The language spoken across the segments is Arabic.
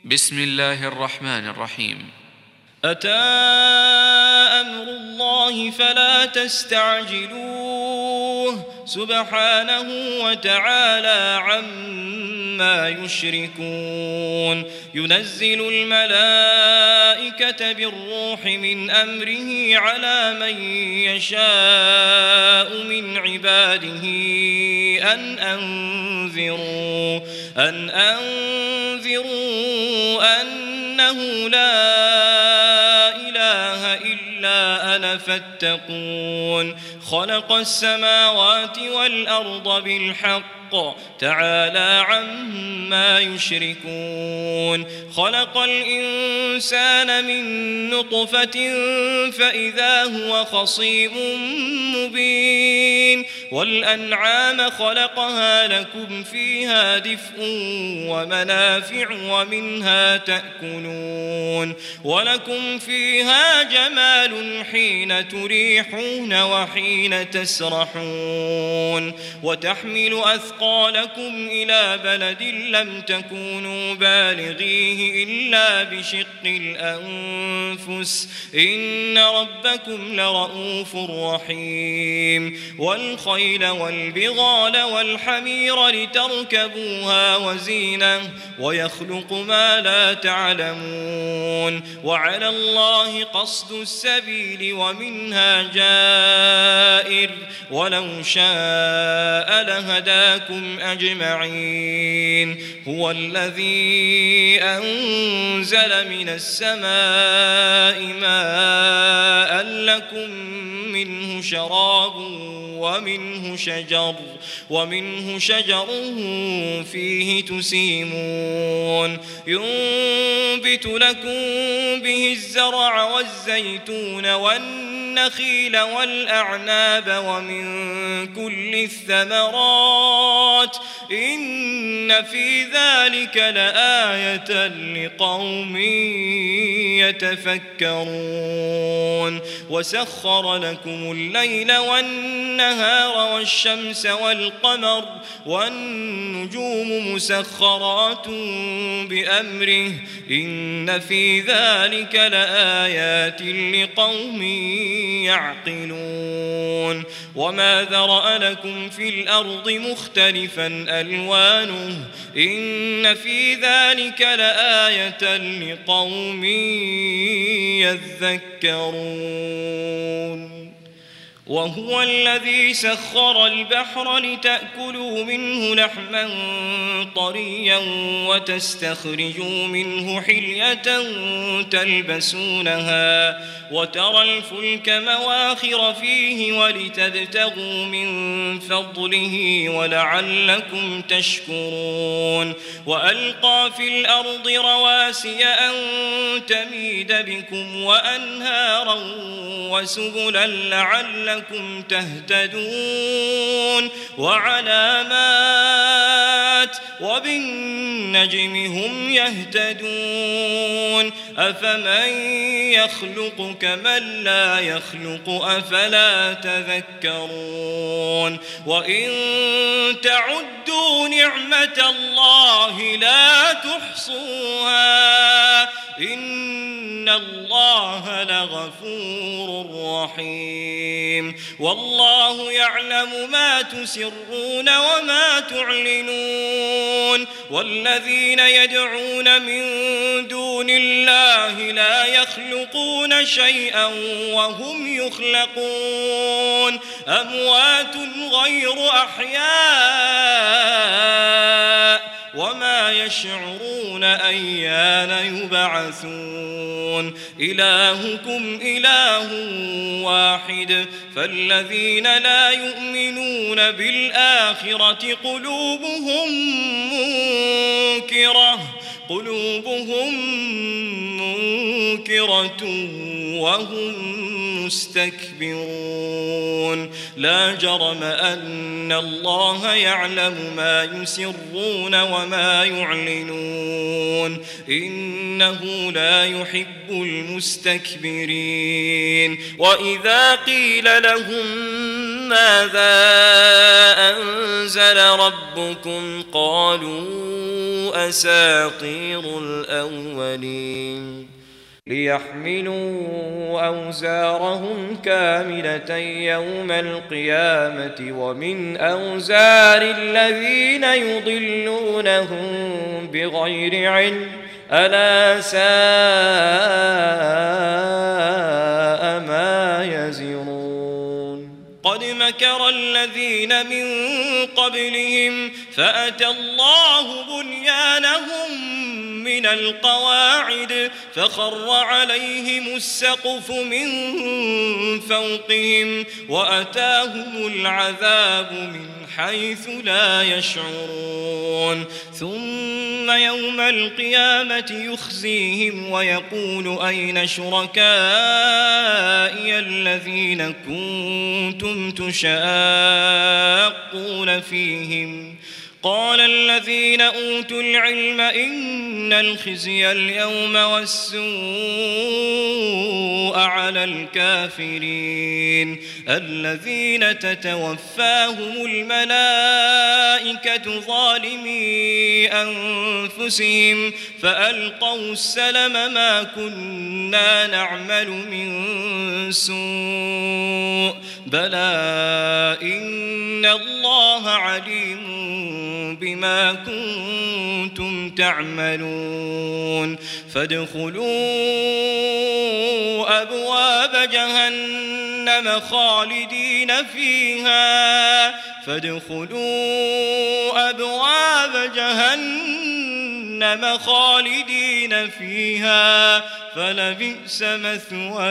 بسم الله الرحمن الرحيم. أتى أمر الله فلا تستعجلوه سبحانه وتعالى عما يشركون. ينزل الملائكة بالروح من أمره على من يشاء من عباده أن أنذروا أنه لا إله إلا أنا فاتقون. خلق السماوات والأرض بالحق تعالى عما يشركون. خلق الإنسان من نطفة فإذا هو خصيم مبين. والأنعام خلقها لكم فيها دفء ومنافع ومنها تأكلون ولكم فيها جمال حين تريحون وحين تسرحون. وتحمل أثقالكم إلى بلد لم تكونوا بالغيه إلا بشق الأنفس إن ربكم لرؤوف رحيم. والخيل والبغال والحمير لتركبوها وزينة ويخلق ما لا تعلمون. وعلى الله قصد السبيل ومنها جائر ولو شاء لهداكم أجمعين. هو الذي أنزل من السماء ماء لكم منه شراب ومنه شجر فيه تسيمون. ينبت لكم به الزرع والزيتون والنخيل والأعناب ومن كل الثمرات إن في ذلك لآية لقوم يتفكرون. وسخر لكم الليل والنهار والشمس والقمر والنجوم مسخرات بأمره إن في ذلك لآيات لقوم يعقلون. وما ذرأ لكم في الأرض مختلفا ألوانه إن في ذلك لآية لقوم يذكرون. وهو الذي سخر البحر لتأكلوا منه لحما طريا وتستخرجوا منه حلية تلبسونها وترى الفلك مواخر فيه ولتبتغوا من فضله ولعلكم تشكرون. وألقى في الأرض رواسي أن تميد بكم وأنهارا وسبلا لعلكم تهتدون. وعلامات وبالنجم هم يهتدون. أفمن يخلق كمن لا يخلق أفلا تذكرون. وإن تعدوا نعمة الله لا تحصوها إن الله لغفور رحيم. والله يعلم ما تسرون وما تعلنون. والذين يدعون من دون الله لا يخلقون شيئا وهم يخلقون أموات غير أحياء وما يشعرون أيان يبعثون. إلهكم إله واحد فالذين لا يؤمنون بالآخرة قلوبهم منكرة وهم مستكبرون. لا جرم أن الله يعلم ما يسرون وما يعلنون إنه لا يحب المستكبرين. وإذا قيل لهم ماذا أنزل ربكم قالوا أساطير الأولين ليحملوا أوزارهم كاملة يوم القيامة ومن أوزار الذين يضلونهم بغير علم ألا ساء ما يزرون قد مكر الذين من قبلهم فأتى الله بنيانهم من القواعد فخر عليهم السقف من فوقهم وأتاهم العذاب من حيث لا يشعرون ثم يوم القيامة يخزيهم ويقول أين شركائي الذين كنتم تشاقون فيهم قال الذين أوتوا العلم إن الخزي اليوم والسوء على الكافرين الذين تتوفاهم الملائكة ظالمي أنفسهم فألقوا السلم ما كنا نعمل من سوء بلى إن الله عليم بما كنتم تعملون فادخلوا أبواب جهنم خالدين فيها فادخلوا أبواب جهنم خالدين فيها فلبئس مثوى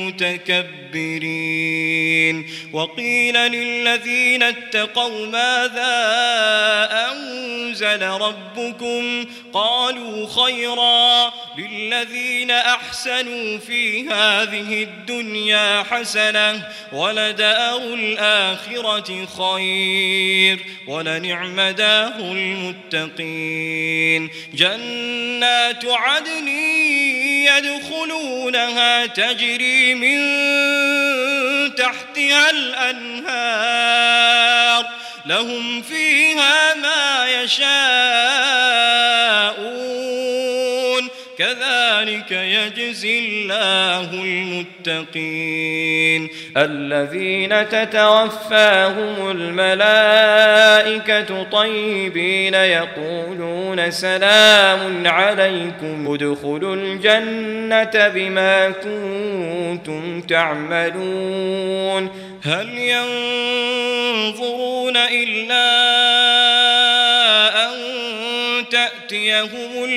المتكبرين وقيل للذين اتقوا ماذا أنزل ربكم قالوا خيرا للذين أحسنوا في هذه الدنيا حسنة ولدار الآخرة خير ولنعم دار المتقين جنات عدن يدخلونها تجري من تحتها الأنهار لهم فيها ما يشاءون كذلك يجزي الله المتقين الذين تتوفاهم الملائكة طيبين يقولون سلام عليكم ادخلوا الجنة بما كنتم تعملون هل ينظرون إلا أن تأتيهم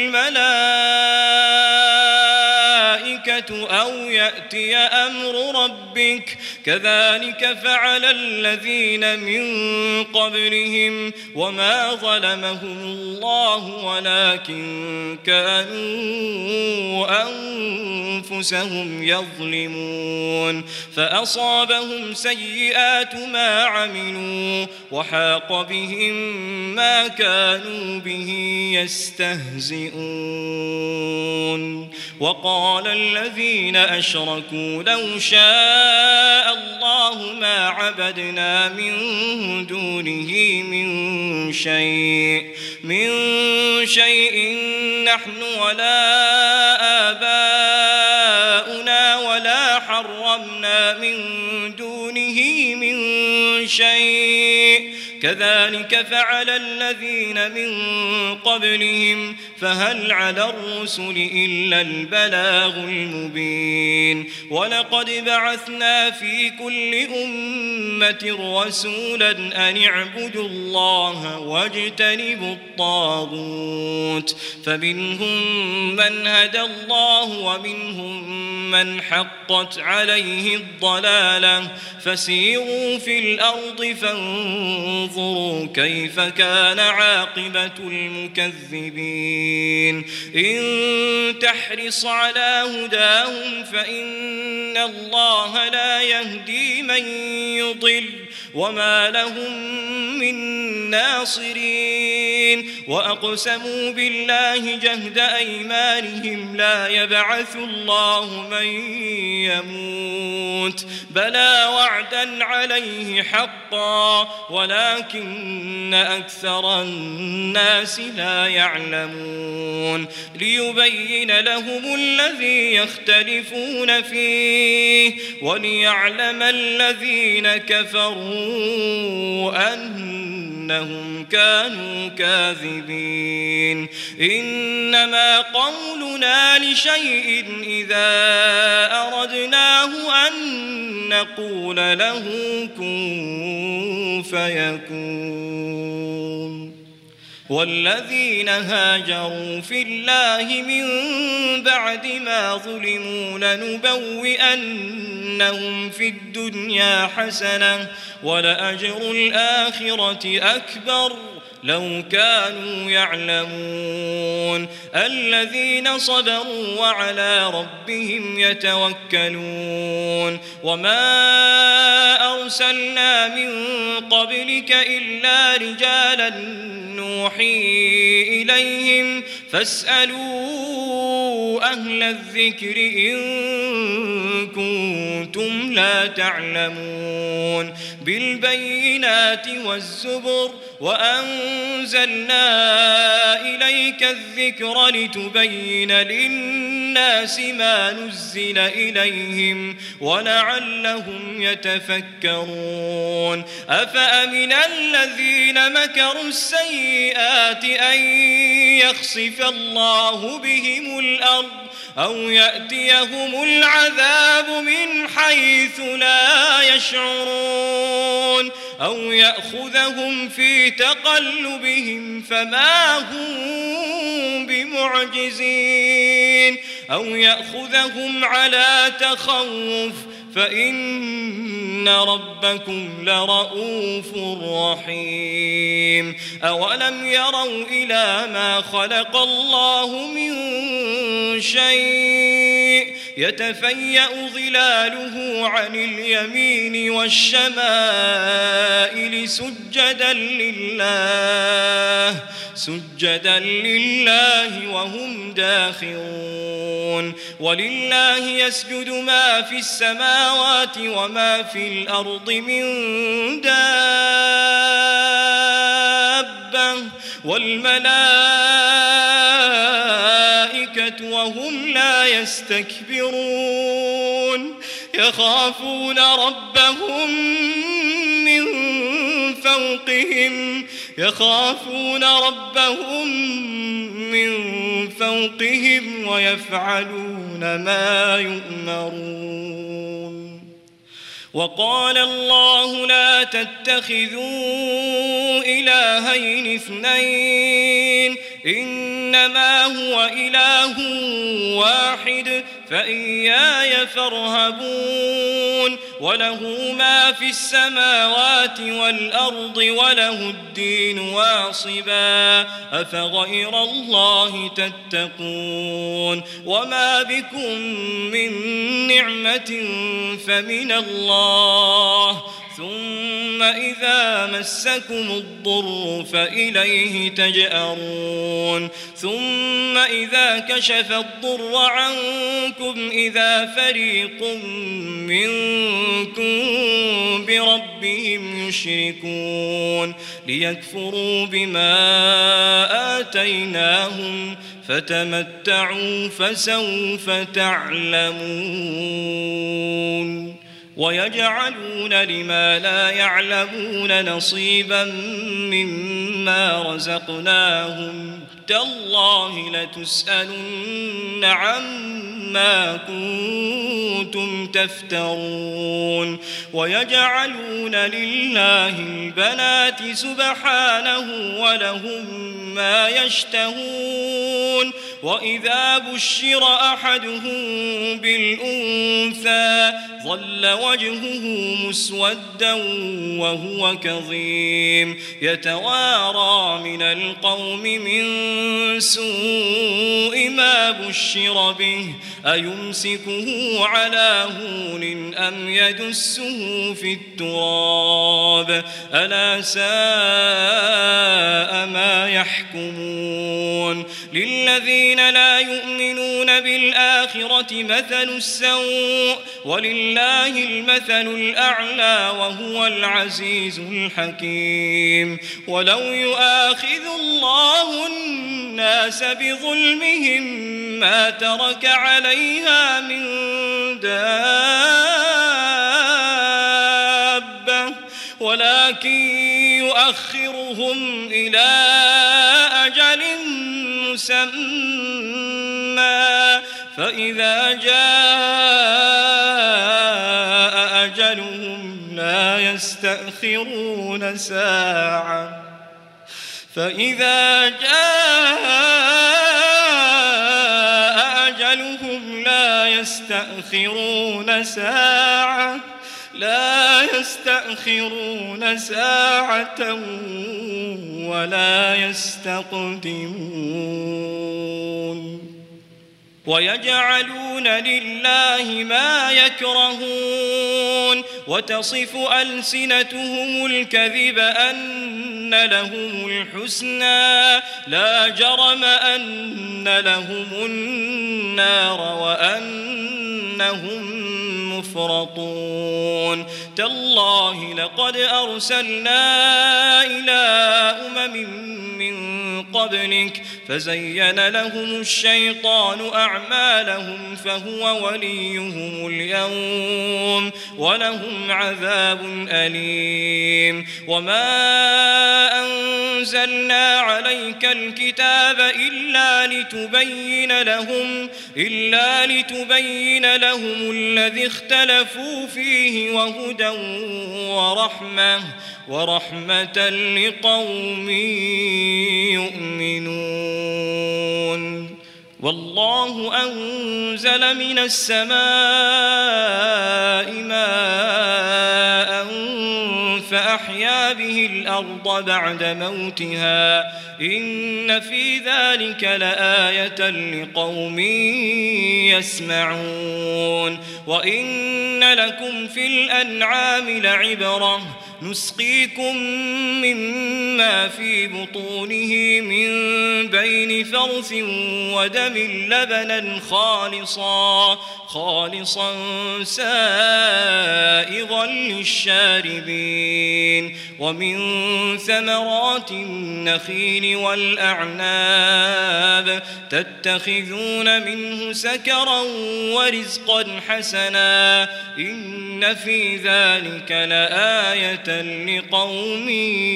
الملائكة أو يأتي أمر ربك كذلك فعل الذين من قبلهم وما ظلمهم الله ولكن كانوا أنفسهم يظلمون فأصابهم سيئات ما عملوا وحاق بهم ما كانوا به يستهزئون وقال الذين أشركوا لو شاء الله ما عبدنا من دونه من شيء نحن ولا آباؤنا ولا حرمنا من دونه من شيء كذلك فعل الذين من قبلهم فهل على الرسل إلا البلاغ المبين ولقد بعثنا في كل أمة رسولا أن اعبدوا الله واجتنبوا الطاغوت فمنهم من هدى الله ومنهم من حقت عليه الضلالة فسيروا في الأرض فانظروا كيف كان عاقبة المكذبين إن تحرص على هداهم فإن الله لا يهدي من يضل وما لهم من ناصرين وأقسموا بالله جهد أيمانهم لا يبعث الله من يموت بلى وعدا عليه حقا ولكن أكثر الناس لا يعلمون ليبين لهم الذي يختلفون فيه وليعلم الذين كفروا أنهم كانوا كاذبين إنما قولنا لشيء إذا أردناه أن نقول له كن فيكون والذين هاجروا في الله من بعد ما ظلموا لنبوئنهم في الدنيا حسنة ولأجر الآخرة أكبر لو كانوا يعلمون الذين صبروا وعلى ربهم يتوكلون وما أرسلنا من قبلك إلا رجالا نوحي إليهم فاسألوا أهل الذكر إن كنتم لا تعلمون بالبينات والزبر وأنزلنا إليك الذكر لتبين للناس ما نزل إليهم ولعلهم يتفكرون أفأمن الذين مكروا السيئات أن يخسف الله بهم الأرض أو يأتيهم العذاب من حيث لا يشعرون أو يأخذهم في تقلبهم فما هم بمعجزين أو يأخذهم على تخوف فإن ربكم لرؤوف رحيم أولم يروا إلى ما خلق الله من شيء يتفيأ ظلاله عن اليمين والشمائل سجدا لله وهم داخرون ولله يسجد ما في السماوات وما في الأرض من دابة والملائكة وهم لا يستكبرون يخافون ربهم من فوقهم ويفعلون ما يؤمرون وقال الله لا تتخذوا إلهين اثنين إنما هو إله واحد فإياي فارهبون وله ما في السماوات والأرض وله الدين واصبا أفغير الله تتقون وما بكم من نعمة فمن الله ثم إذا مسكم الضر فإليه تجأرون ثم إذا كشف الضر عنكم إذا فريق منكم بربهم يشركون ليكفروا بما آتيناهم فتمتعوا فسوف تعلمون ويجعلون لما لا يعلمون نصيبا مما رزقناهم تالله لتسألن عما كنتم تفترون ويجعلون لله البنات سبحانه ولهم ما يشتهون وإذا بشر أحدهم بالأنثى ظل وجهه مسودا وهو كظيم يتوارى من القوم من سوء ما بشر به أيمسكه على هون أم يدسه في التراب ألا ساء ما يحكمون للذين لا يؤمنون بالآخرة مثل السوء ولله المثل الأعلى وهو العزيز الحكيم ولو يؤاخذ الله الناس بظلمهم ما ترك عليها من دابة ولكن يؤخرهم إلى أجل مسمى فإذا جاء أجلهم لا يستأخرون ساعة فإذا جاء أجلهم لا يستأخرون ساعة ولا يستقدمون ويجعلون لله ما يكرهون وتصف ألسنتهم الكذب أن لهم الحسنى لا جرم أن لهم النار وأنهم مفرطون تالله لقد أرسلنا إلى من قبلك فزين لهم الشيطان أعمالهم فهو وليهم اليوم ولهم عذاب أليم وما أنزلنا عليك الكتاب إلا لتبين لهم الذي اختلفوا فيه وهدى ورحمة لقوم يؤمنون والله أنزل من السماء ماء فأحيا به الأرض بعد موتها إن في ذلك لآية لقوم يسمعون وإن لكم في الأنعام لعبرة نسقيكم مما في بطونه من بين فرث ودم لبنا خالصا سائغا للشاربين ومن ثمرات النخيل والأعناب تتخذون منه سكرا ورزقا حسنا إن في ذلك لآية لقوم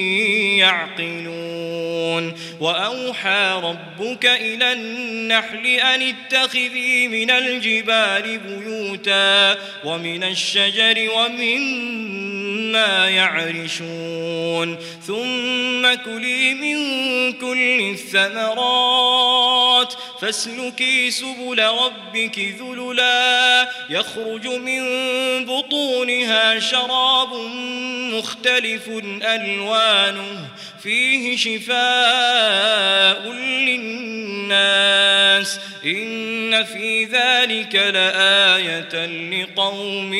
يعقلون وأوحى ربك إلى النحل أن اتخذي من الجبال بيوتا ومن الشجر ومما يعرشون ثم كلي من كل الثمرات فاسلكي سبل ربك ذللا يخرج من بطونها شراب مختلف ألوانه فيه شفاء للناس إن في ذلك لآية لقوم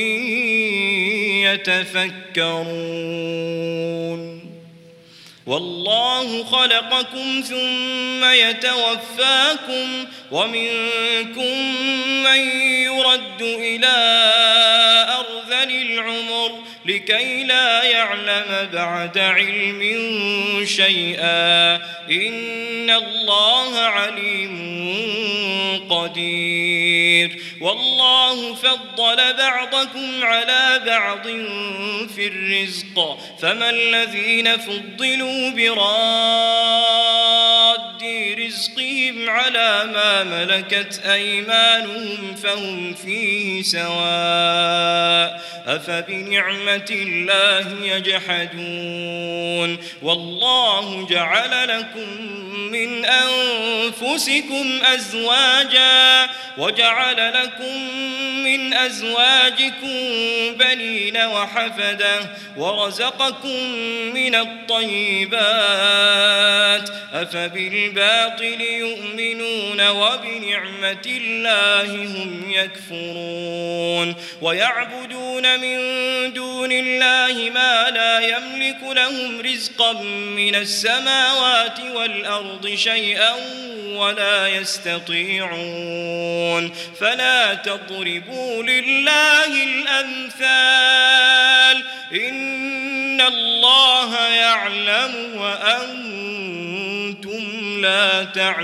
يتفكرون والله خلقكم ثم يتوفاكم ومنكم من يرد إلى أرذل العمر لكي لا يعلم بعد علم شيئا إن الله عليم قدير والله فضل بعضكم على بعض في الرزق فما الذين فضلوا براد رزقهم أنفسهم على ما ملكت أيمانهم فهم فيه سواء أفبنعمة الله يجحدون والله جعل لكم من أنفسكم أزواجا وجعل لكم من أزواجكم بنين وحفدة ورزقكم من الطيبات أفبالباطل يؤمنون وبنعمة الله هم يكفرون ويعبدون من دون الله ما لا يملك لهم رزقا من السماوات والأرض شيئا ولا يستطيعون فلا تضربوا لله الأمثال إن الله يعلم وأنتم لا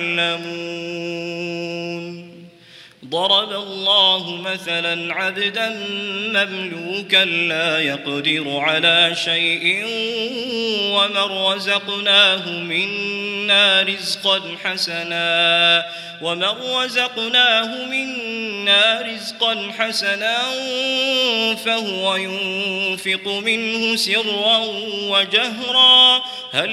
تعلمون ضرب الله مثلا عبدا مملوكا لا يقدر على شيء ومن رزقناه منا رزقا حسنا فهو ينفق منه سرا وجهرا هل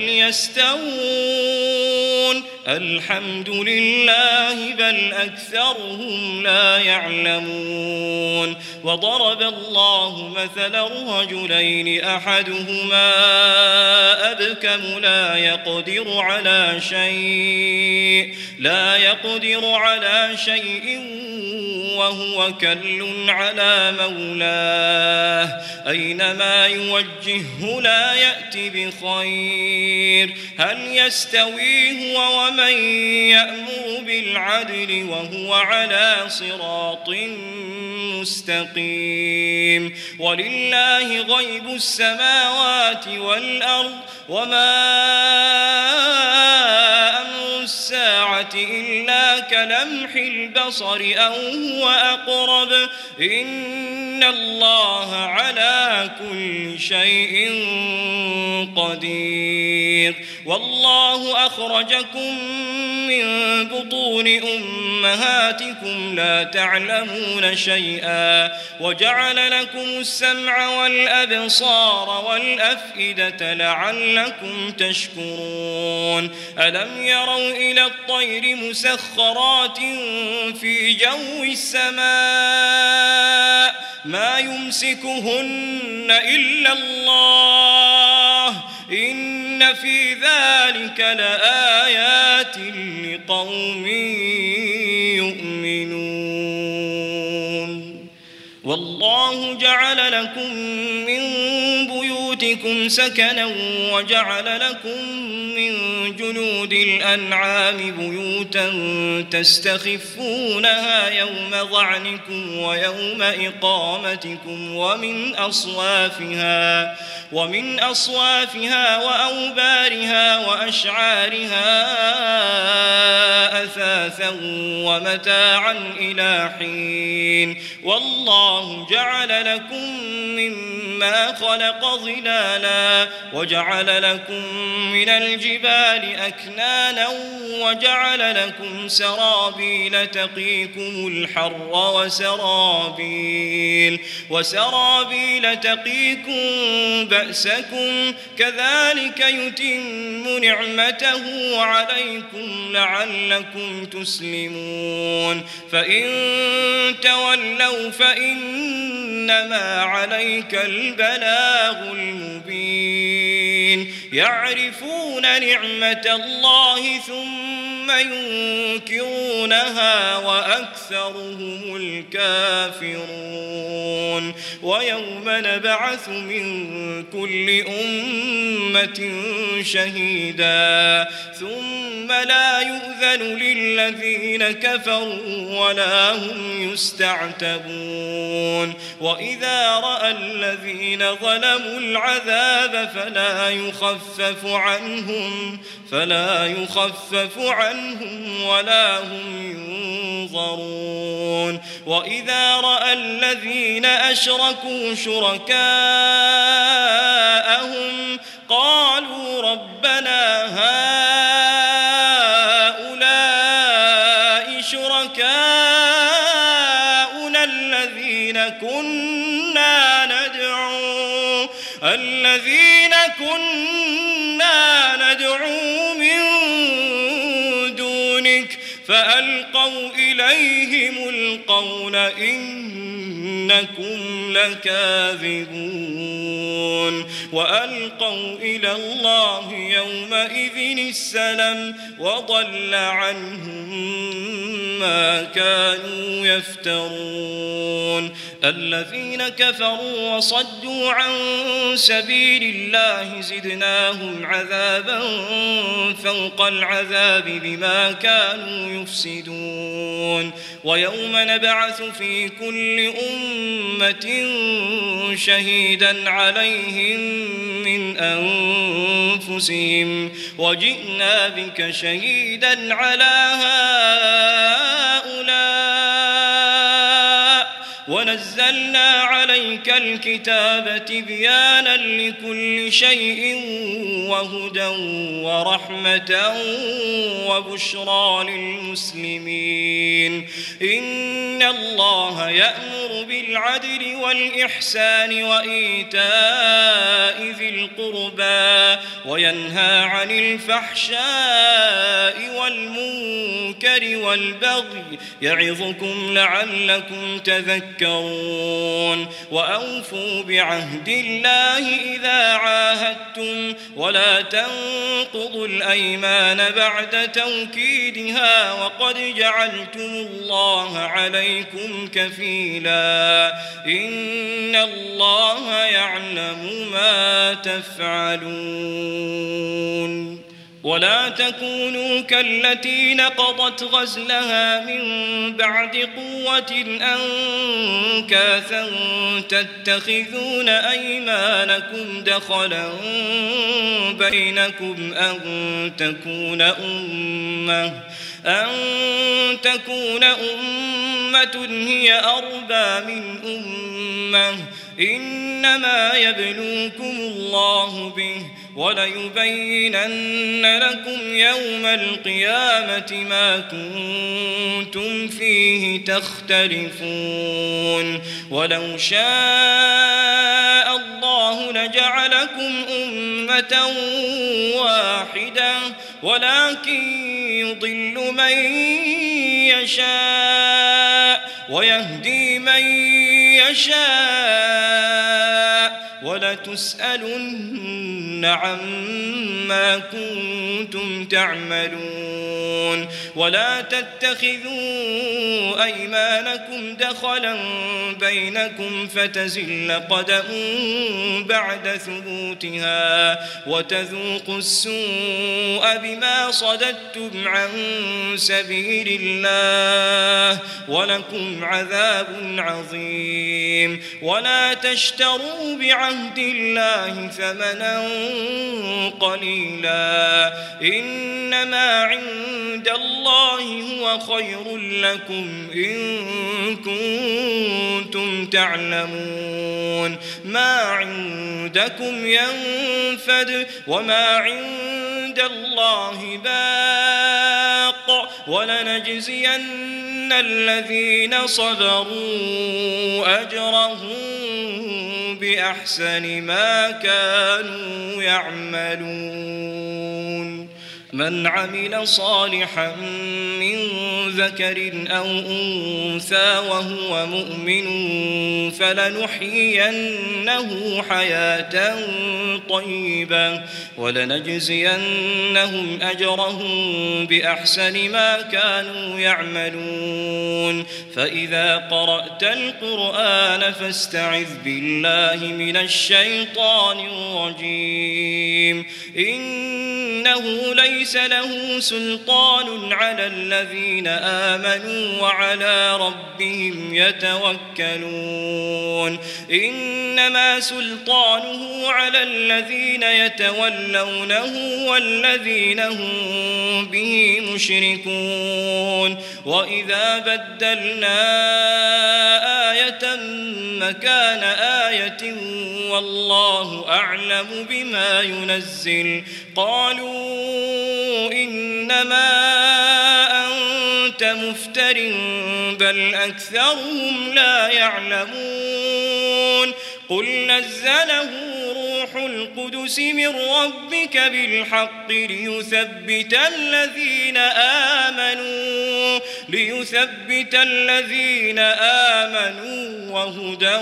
يستوون الحمد لله بل أكثرهم لا يعلمون وضرب الله مثلا رجلين أحدهما أبكم لا يقدر على شيء وهو كل على مولاه أينما يوجهه لا يأتي بخير هل يستوي هو ومن يأمر بالعدل وهو على صراط مستقيم ولله غيب السماوات والأرض وما أمر الساعة إلا كلمح البصر أو هو أقرب إن الله على كل شيء قدير والله أخرجكم من بطون أمهاتكم لا تعلمون شيئا وجعل لكم السمع والأبصار والأفئدة لعلكم تشكرون ألم يروا إلى الطير مسخرات في جو السماء ما يمسكهن إلا الله إن في ذلك لآيات لقوم يؤمنون والله جعل لكم من بيوتكم سكنا وجعل لكم من جلود الأنعام بيوتا تستخفونها يوم ظعنكم ويوم إقامتكم ومن أصوافها وأوبارها وأشعارها أثاثا ومتاعا إلى حين والله جعل لكم مما خلق ظلالا وجعل لكم من الجبال أكنانا وجعل لكم سرابيل تقيكم الحر وسرابيل تقيكم بأسكم كذلك يتم نعمته عليكم لعلكم تسلمون فإن تولوا فإنما عليك البلاغ المبين يعرفون نعمة الله ثم ينكرونها وأكثرهم الكافرون ويوم نبعث من كل أمة شهيدا ثم لا يؤذن للذين كفروا ولا هم يستعتبون وإذا رأى الذين ظلموا العذاب فلا يخفف عنهم ولا هم ينظرون وإذا رأى الذين أشركوا شركاءهم قالوا ربنا هؤلاء الذين كنا ندعو من دونك فألقوا إليهم القول إنكم لكاذبون وألقوا إلى الله يومئذ السلم وضل عنهم ما كانوا يفترون الذين كفروا وصدوا عن سبيل الله زدناهم عذابا فوق العذاب بما كانوا يفسدون ويوم نبعث في كل أمة شهيدا عليهم من أنفسهم وجئنا بك شهيدا على هؤلاء ونزلنا عليك الكتاب تبيانا لكل شيء وهدى ورحمة وبشرى للمسلمين إن الله يأمر بالعدل والإحسان وإيتاء ذي القربى وينهى عن الفحشاء والمنكر والبغي يعظكم لعلكم تذكرون وأوفوا بعهد الله إذا عاهدتم ولا تنقضوا الأيمان بعد توكيدها وقد جعلتم الله عليكم كفيلا إن الله يعلم ما تفعلون ولا تكونوا كالتي نقضت غزلها من بعد قوة أنكاثا تتخذون أيمانكم دخلا بينكم أن تكون أمة هي أربى من أمة إنما يبلوكم الله به وليبينن لكم يوم القيامة ما كنتم فيه تختلفون ولو شاء الله لجعلكم أمة واحدة ولكن يضل من يشاء ويهدي من يشاء ولتسألن عما كنتم تعملون ولا تتخذوا أيمانكم دخلا بينكم فتزل قدم بعد ثبوتها وتذوقوا السوء بما صددتم عن سبيل الله ولكم عذاب عظيم ولا تشتروا بعهد الله ثمنا قليلا إنما عند الله هو خير لكم إن كنتم تعلمون ما عندكم ينفد وما عند الله باق ولنجزين الذين صبروا أجرهم بأحسن ما كانوا يعملون من عمل صالحا من ذكر أو أنثى وهو مؤمن فلنحيينه حياة طيبة ولنجزينهم أجرهم بأحسن ما كانوا يعملون فإذا قرأت القرآن فاستعذ بالله من الشيطان الرجيم إنه ليس له سلطان على الذين آمنوا وعلى ربهم يتوكلون إنما سلطانه على الذين يتولونه والذين هم به مشركون وإذا بدلنا آية مكان آية والله أعلم بما ينزل قالوا إنما أنت كنت مفتر بل أكثرهم لا يعلمون قل نزله روح القدس من ربك بالحق ليثبت الذين آمنوا وهدى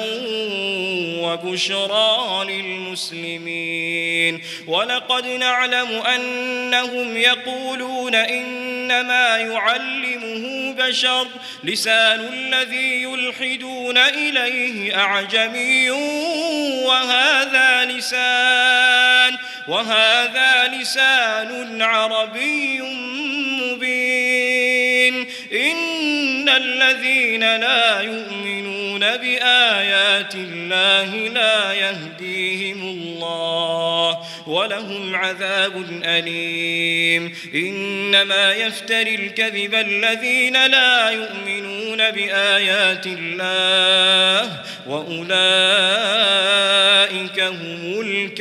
وبشرى للمسلمين ولقد نعلم أنهم يقولون إنما يعلمه بشر لسان الذي يلحدون إليه أعجمي وهذا لسان عربي مبين إن الذين لا يؤمنون بآيات الله لا يهديهم الله ولهم عذاب أليم إنما يفتري الكذب الذين لا يؤمنون بآيات الله وأولئك هم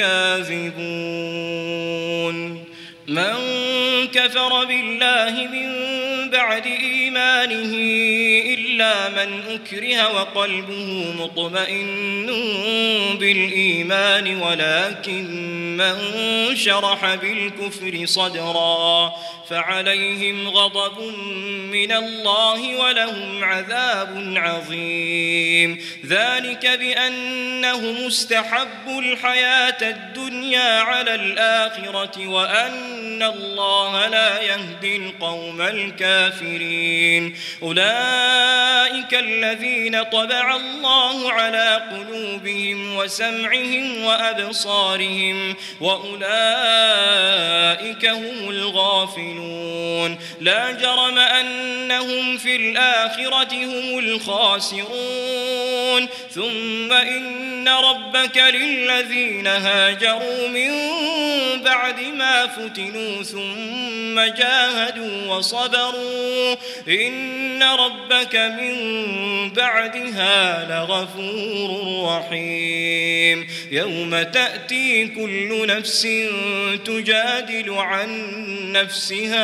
الكاذبون من كفر بالله من بعد إيمانه إلا من أكره وقلبه مطمئن بالإيمان ولكن من شرح بالكفر صدرا فعليهم غضب من الله ولهم عذاب عظيم ذلك بأنهم استحبوا الحياة الدنيا على الآخرة وأن الله لا يهدي القوم الكافرين أولئك الذين طبع الله على قلوبهم وسمعهم وأبصارهم وأولئك هم الغافلون لا جرم أنهم في الآخرة هم الخاسرون ثم إن ربك للذين هاجروا من بعد ما فتنوا ثم جاهدوا وصبروا إن ربك من بعدها لغفور رحيم يوم تأتي كل نفس تجادل عن نفسها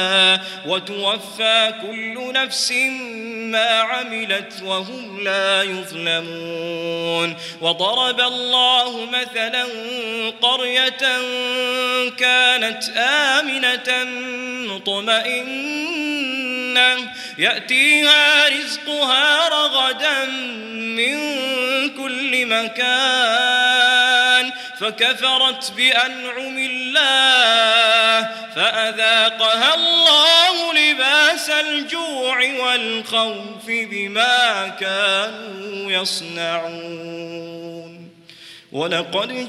وتوفى كل نفس ما عملت وهم لا يظلمون وضرب الله مثلا قرية كانت آمنة مطمئنة يأتيها رزقها رغدا من كل مكان فكفرت بأنعم الله فأذاقها الله لباس الجوع والخوف بما كانوا يصنعون ولقد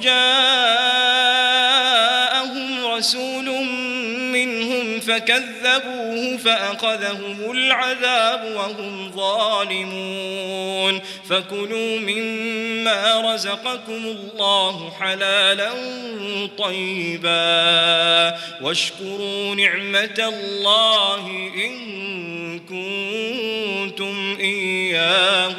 جاءهم رسول منهم فكذبوه فأخذهم العذاب وهم ظالمون فكلوا مما رزقكم الله حلالا طيبا واشكروا نعمة الله إن كنتم إياه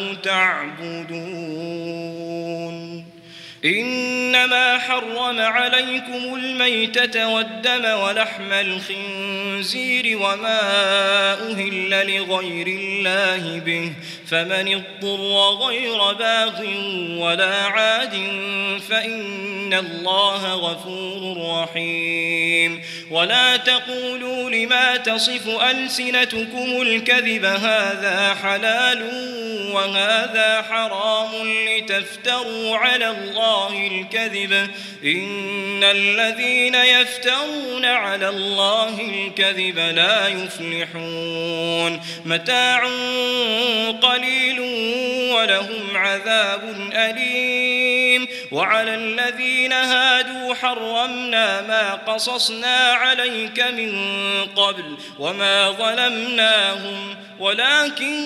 تعبدون إنما حرم عليكم الميتة والدم ولحم الخنزير وما أهل لغير الله به فمن اضطر غير باغ ولا عاد فإن الله غفور رحيم ولا تقولوا لما تصف ألسنتكم الكذب هذا حلال وهذا حرام لتفتروا على الله الكذب إن الذين يفترون على الله الكذب لا يفلحون متاع قليل ولهم عذاب أليم وعلى الذين هادوا حرمنا ما قصصنا عليك من قبل وما ظلمناهم ولكن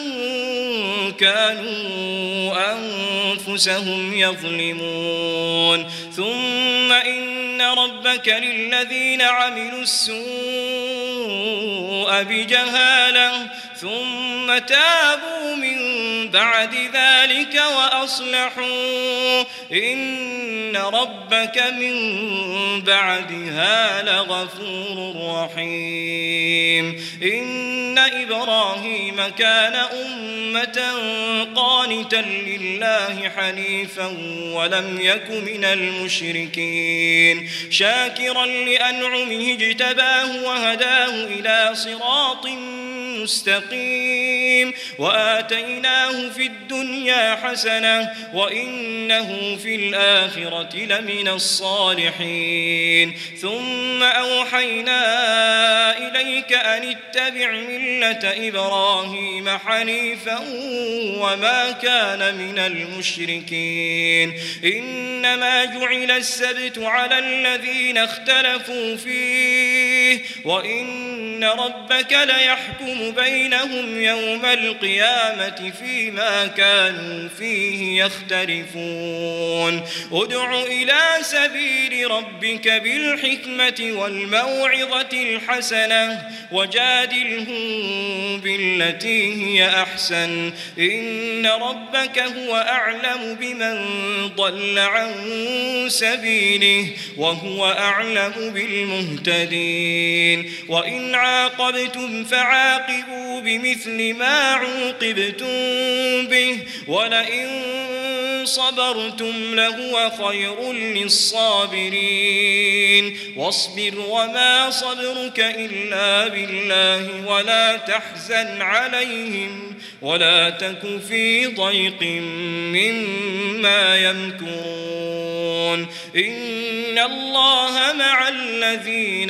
كانوا أنفسهم يظلمون ثم إن ربك للذين عملوا السوء بجهالة ثم تابوا من بعد ذلك وأصلحوا إن ربك من بعدها لغفور رحيم إن إبراهيم كان أمة قانتا لله حنيفا ولم يك من المشركين شاكرا لأنعمه اجتباه وهداه إلى صراط مستقيم وآتيناه في الدنيا حسنة وإنه في الآخرة لمن الصالحين ثم أوحينا إليك أن اتبع ملة إبراهيم حنيفا وما كان من المشركين إنما جعل السبت على الذين اختلفوا فيه وإن ربك ليحكم بينهم يوم القيامة فيما كانوا فيه يختلفون ادع إلى سبيل ربك بالحكمة والموعظة الحسنة وجادلهم بالتي هي أحسن إن ربك هو أعلم بمن ضل عن سبيله وهو أعلم بالمهتدين وإن عاقبتم فعاقبوا بمثل ما عوقبتم به ولئن صبرتم لهو خير للصابرين واصبر وما صبرك إلا بالله ولا تحزن عليهم ولا تك في ضيق مما يمكرون إن الله مع الذين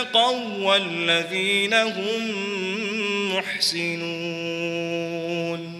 اتقوا والذين هم محسنون